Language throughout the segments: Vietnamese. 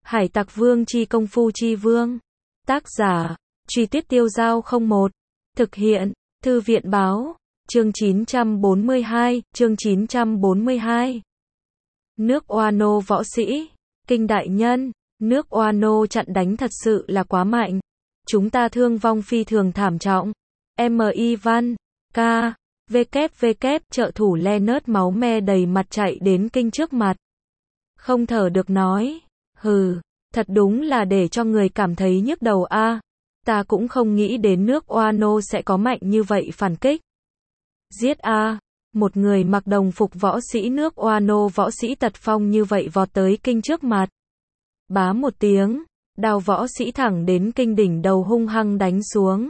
Hải Tặc Vương chi công phu chi vương. Tác giả, Truy Tuyết Tiêu Dao 01. Thực hiện, Thư viện Báo. Chương 942. Nước Wano võ sĩ. Kinh đại nhân, nước Wano chặn đánh thật sự là quá mạnh. Chúng ta thương vong phi thường thảm trọng. M.I. Văn, K. WW trợ thủ Leonard máu me đầy mặt chạy đến Kinh trước mặt. Không thở được nói. Hừ, thật đúng là để cho người cảm thấy nhức đầu a. Ta cũng không nghĩ đến nước Wano sẽ có mạnh như vậy phản kích. Giết a. Một người mặc đồng phục võ sĩ nước Wano võ sĩ tật phong như vậy vọt tới Kinh trước mặt. Bá một tiếng, đao võ sĩ thẳng đến Kinh đỉnh đầu hung hăng đánh xuống.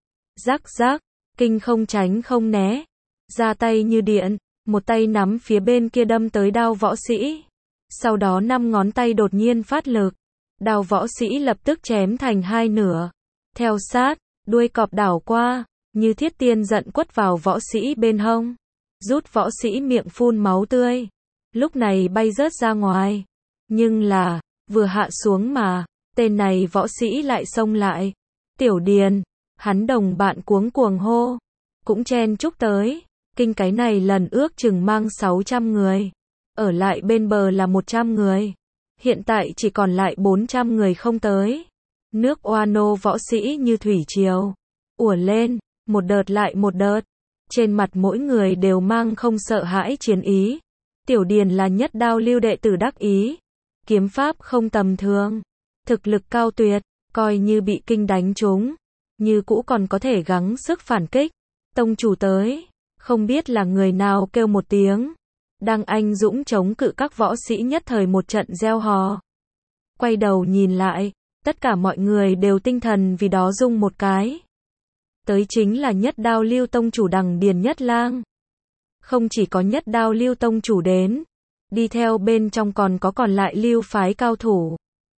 Rắc rắc, Kinh không tránh không né, ra tay như điện, một tay nắm phía bên kia đâm tới đao võ sĩ. Sau đó 5 ngón tay đột nhiên phát lực, đao võ sĩ lập tức chém thành hai nửa. Theo sát, đuôi cọp đảo qua, như thiết tiên giận quất vào võ sĩ bên hông, rút võ sĩ miệng phun máu tươi. Lúc này bay rớt ra ngoài, nhưng là, vừa hạ xuống mà, tên này võ sĩ lại xông lại. Tiểu Điền, hắn đồng bạn cuống cuồng hô, cũng chen chúc tới. Kinh cái này lần ước chừng mang 600 người, ở lại bên bờ là 100 người, hiện tại chỉ còn lại 400 người không tới. Nước Wano võ sĩ như thủy triều, ùa lên, một đợt lại một đợt, trên mặt mỗi người đều mang không sợ hãi chiến ý. Tiểu Điền là nhất đao lưu đệ tử đắc ý, kiếm pháp không tầm thường, thực lực cao tuyệt, coi như bị Kinh đánh trúng, như cũ còn có thể gắng sức phản kích. Tông chủ tới, không biết là người nào kêu một tiếng, đang anh dũng chống cự các võ sĩ nhất thời một trận reo hò. Quay đầu nhìn lại, tất cả mọi người đều tinh thần vì đó rung một cái. Tới chính là nhất đao lưu tông chủ Đằng Điền Nhất Lang. Không chỉ có nhất đao lưu tông chủ đến, đi theo bên trong còn có còn lại lưu phái cao thủ.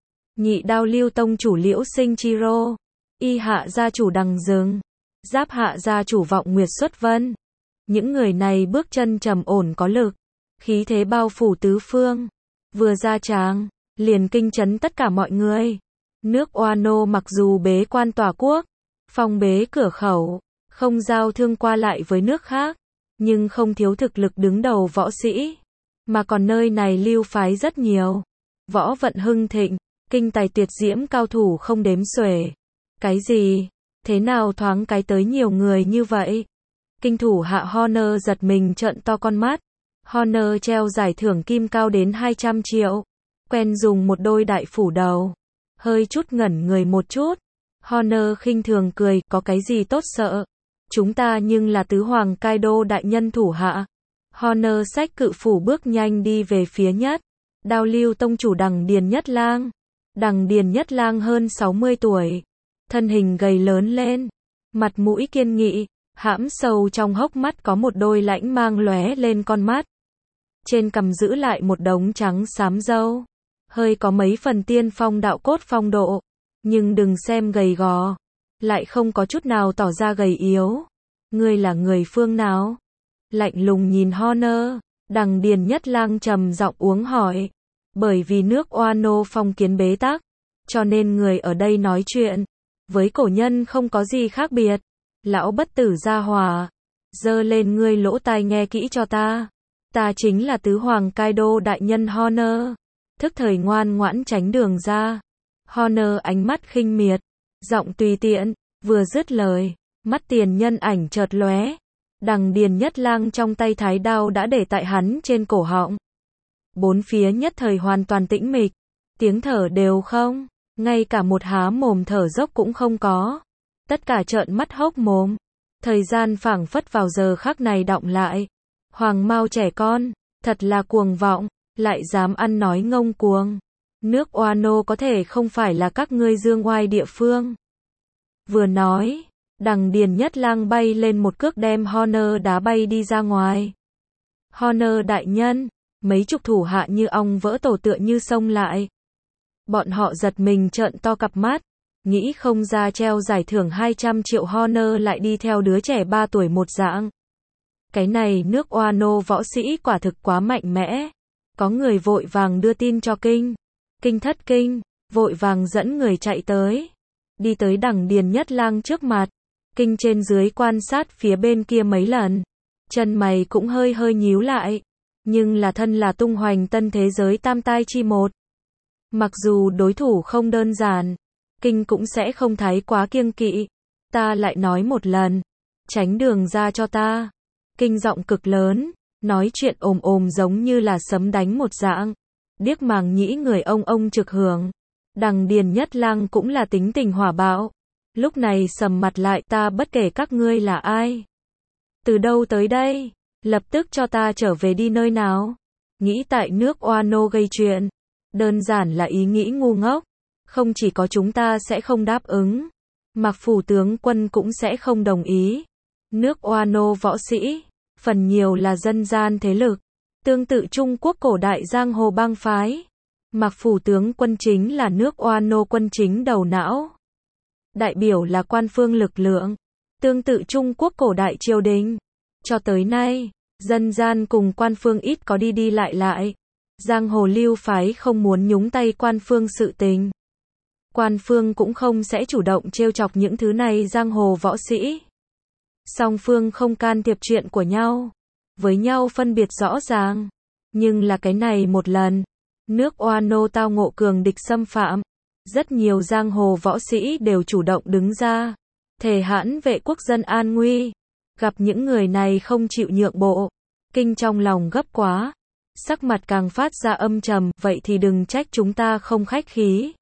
Nhị đao lưu tông chủ Liễu Sinh Chiro, y hạ gia chủ Đằng Rừng, giáp hạ gia chủ Vọng Nguyệt Xuất Vân. Những người này bước chân trầm ổn có lực, khí thế bao phủ tứ phương. Vừa ra tràng, liền kinh chấn tất cả mọi người. Nước Wano mặc dù bế quan tòa quốc, phong bế cửa khẩu, không giao thương qua lại với nước khác, nhưng không thiếu thực lực đứng đầu võ sĩ. Mà còn nơi này lưu phái rất nhiều, võ vận hưng thịnh, kinh tài tuyệt diễm cao thủ không đếm xuể. Cái gì? Thế nào thoáng cái tới nhiều người như vậy? Kinh thủ hạ Honor giật mình trợn to con mắt. Honor treo giải thưởng kim cao đến 200 triệu. Quen dùng một đôi đại phủ đầu. Hơi chút ngẩn người một chút. Honor khinh thường cười, có cái gì tốt sợ? Chúng ta nhưng là tứ hoàng Kaido đại nhân thủ hạ. Honor xách cự phủ bước nhanh đi về phía nhất đao lưu tông chủ Đằng Điền Nhất Lang. Đằng Điền Nhất Lang hơn 60 tuổi. Thân hình gầy lớn lên. Mặt mũi kiên nghị. Hãm sâu trong hốc mắt có một đôi lãnh mang lóe lên con mắt. Trên cằm giữ lại một đống trắng xám râu. Hơi có mấy phần tiên phong đạo cốt phong độ. Nhưng đừng xem gầy gò. Lại không có chút nào tỏ ra gầy yếu. Ngươi là người phương nào? Lạnh lùng nhìn Honor. Đằng Điền Nhất Lang trầm giọng uống hỏi. Bởi vì nước Wano phong kiến bế tắc, cho nên người ở đây nói chuyện với cổ nhân không có gì khác biệt. Lão bất tử gia hỏa, giơ lên ngươi lỗ tai nghe kỹ cho ta. Ta chính là tứ hoàng Kaido đại nhân Honor. Thức thời ngoan ngoãn tránh đường ra. Honor ánh mắt khinh miệt, giọng tùy tiện, vừa dứt lời, mắt tiền nhân ảnh chợt lóe. Đằng Điền Nhất Lang trong tay thái đao đã để tại hắn trên cổ họng. Bốn phía nhất thời hoàn toàn tĩnh mịch, tiếng thở đều không, ngay cả một há mồm thở dốc cũng không có. Tất cả trợn mắt hốc mồm. Thời gian phảng phất vào giờ khắc này đọng lại. Hoàng Mao trẻ con, thật là cuồng vọng, lại dám ăn nói ngông cuồng. Nước Wano có thể không phải là các ngươi dương oai địa phương. Vừa nói, Đằng Điền Nhất Lang bay lên một cước đem Honor đá bay đi ra ngoài. Honor đại nhân, mấy chục thủ hạ như ong vỡ tổ tựa như xông lại. Bọn họ giật mình trợn to cặp mắt. Nghĩ không ra treo giải thưởng 200 triệu Honor lại đi theo đứa trẻ 3 tuổi một dạng. Cái này nước Wano võ sĩ quả thực quá mạnh mẽ. Có người vội vàng đưa tin cho Kinh. Kinh thất kinh, vội vàng dẫn người chạy tới. Đi tới đằng Điền Nhất Lang trước mặt. Kinh trên dưới quan sát phía bên kia mấy lần. Chân mày cũng hơi hơi nhíu lại. Nhưng là thân là tung hoành tân thế giới tam tai chi một. Mặc dù đối thủ không đơn giản, Kinh cũng sẽ không thái quá kiêng kỵ. Ta lại nói một lần, tránh đường ra cho ta. Kinh giọng cực lớn, nói chuyện ồm ồm giống như là sấm đánh một dạng. Điếc màng nhĩ người ông trực hưởng. Đằng Điền Nhất Lang cũng là tính tình hỏa bạo. Lúc này sầm mặt lại, ta bất kể các ngươi là ai. Từ đâu tới đây? Lập tức cho ta trở về đi nơi nào? Nghĩ tại nước Oano gây chuyện. Đơn giản là ý nghĩ ngu ngốc. Không chỉ có chúng ta sẽ không đáp ứng. Mạc phủ tướng quân cũng sẽ không đồng ý. Nước Oano võ sĩ, phần nhiều là dân gian thế lực. Tương tự Trung Quốc cổ đại giang hồ bang phái. Mạc phủ tướng quân chính là nước Oano quân chính đầu não. Đại biểu là quan phương lực lượng. Tương tự Trung Quốc cổ đại triều đình. Cho tới nay, dân gian cùng quan phương ít có đi đi lại lại. Giang hồ lưu phái không muốn nhúng tay quan phương sự tình. Quan phương cũng không sẽ chủ động trêu chọc những thứ này giang hồ võ sĩ. Song phương không can thiệp chuyện của nhau. Với nhau phân biệt rõ ràng. Nhưng là cái này một lần. Nước Oano tao ngộ cường địch xâm phạm. Rất nhiều giang hồ võ sĩ đều chủ động đứng ra. Thề hãn vệ quốc dân an nguy. Gặp những người này không chịu nhượng bộ. Kinh trong lòng gấp quá. Sắc mặt càng phát ra âm trầm. Vậy thì đừng trách chúng ta không khách khí.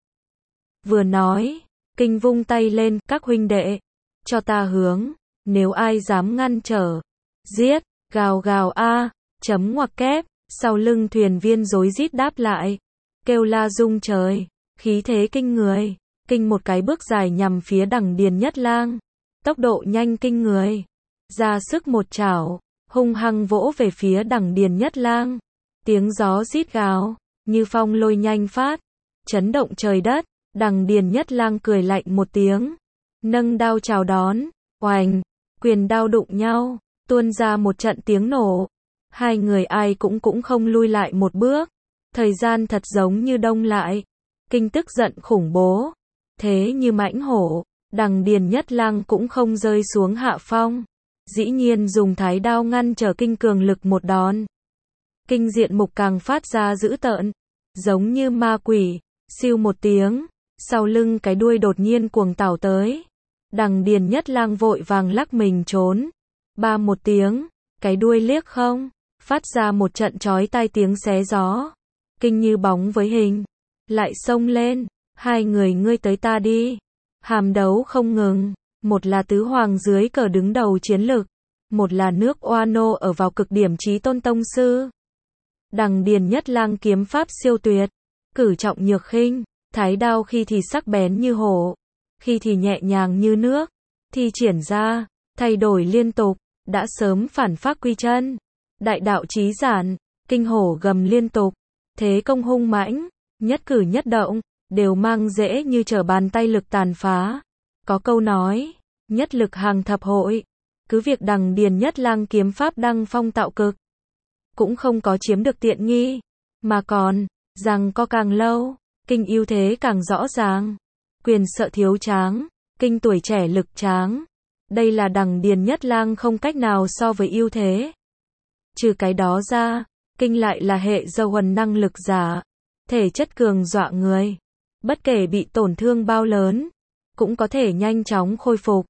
Vừa nói, Kinh vung tay lên, các huynh đệ. Cho ta hướng. Nếu ai dám ngăn trở. Giết, gào gào a, chấm ngoặc kép. Sau lưng thuyền viên rối rít đáp lại. Kêu la rung trời. Khí thế kinh người. Kinh một cái bước dài nhằm phía đằng Điền Nhất Lang. Tốc độ nhanh kinh người. Ra sức một chảo. Hung hăng vỗ về phía đằng Điền Nhất Lang. Tiếng gió rít gào. Như phong lôi nhanh phát. Chấn động trời đất. Đằng Điền Nhất Lang cười lạnh một tiếng. Nâng đao chào đón. Oành. Quyền đao đụng nhau. Tuôn ra một trận tiếng nổ. Hai người ai cũng không lui lại một bước. Thời gian thật giống như đông lại. Kinh tức giận khủng bố. Thế như mãnh hổ. Đằng Điền Nhất Lang cũng không rơi xuống hạ phong. Dĩ nhiên dùng thái đao ngăn trở Kinh cường lực một đòn. Kinh diện mục càng phát ra dữ tợn. Giống như ma quỷ. Siêu một tiếng. Sau lưng cái đuôi đột nhiên cuồng tảo tới. Đằng Điền Nhất Lang vội vàng lắc mình trốn. Ba một tiếng. Cái đuôi liếc không. Phát ra một trận chói tai tiếng xé gió. Kinh như bóng với hình. Lại xông lên. Hai người ngươi tới ta đi. Hàm đấu không ngừng. Một là tứ hoàng dưới cờ đứng đầu chiến lực. Một là nước Oano ở vào cực điểm chí tôn tông sư. Đằng Điền Nhất Lang kiếm pháp siêu tuyệt. Cử trọng nhược khinh. Thái đao khi thì sắc bén như hổ. Khi thì nhẹ nhàng như nước. Thi triển ra. Thay đổi liên tục. Đã sớm phản phác quy chân. Đại đạo chí giản. Kinh hổ gầm liên tục. Thế công hung mãnh. Nhất cử nhất động. Đều mang dễ như trở bàn tay lực tàn phá. Có câu nói. Nhất lực hàng thập hội. Cứ việc đằng Điền Nhất Lang kiếm pháp đăng phong tạo cực. Cũng không có chiếm được tiện nghi. Mà còn. Rằng có càng lâu. Kinh ưu thế càng rõ ràng. Quyền sợ thiếu tráng. Kinh tuổi trẻ lực tráng. Đây là đằng Điền Nhất Lang không cách nào so với ưu thế. Trừ cái đó ra. Kinh lại là hệ dâu huần năng lực giả. Thể chất cường dọa người. Bất kể bị tổn thương bao lớn. Cũng có thể nhanh chóng khôi phục.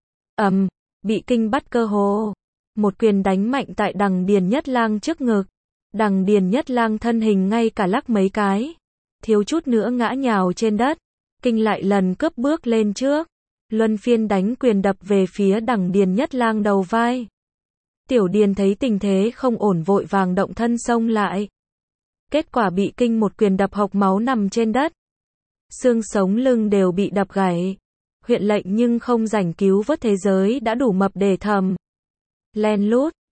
Bị Kinh bắt cơ hồ. Một quyền đánh mạnh tại đằng Điền Nhất Lang trước ngực. Đằng Điền Nhất Lang thân hình ngay cả lắc mấy cái. Thiếu chút nữa ngã nhào trên đất. Kinh lại lần cướp bước lên trước. Luân phiên đánh quyền đập về phía đằng Điền Nhất Lang đầu vai. Tiểu Điền thấy tình thế không ổn vội vàng động thân xông lại. Kết quả bị Kinh một quyền đập hộc máu nằm trên đất. Xương sống lưng đều bị đập gãy. Huyện lệnh nhưng không rảnh cứu vớt thế giới đã đủ mập để thầm. Len lút,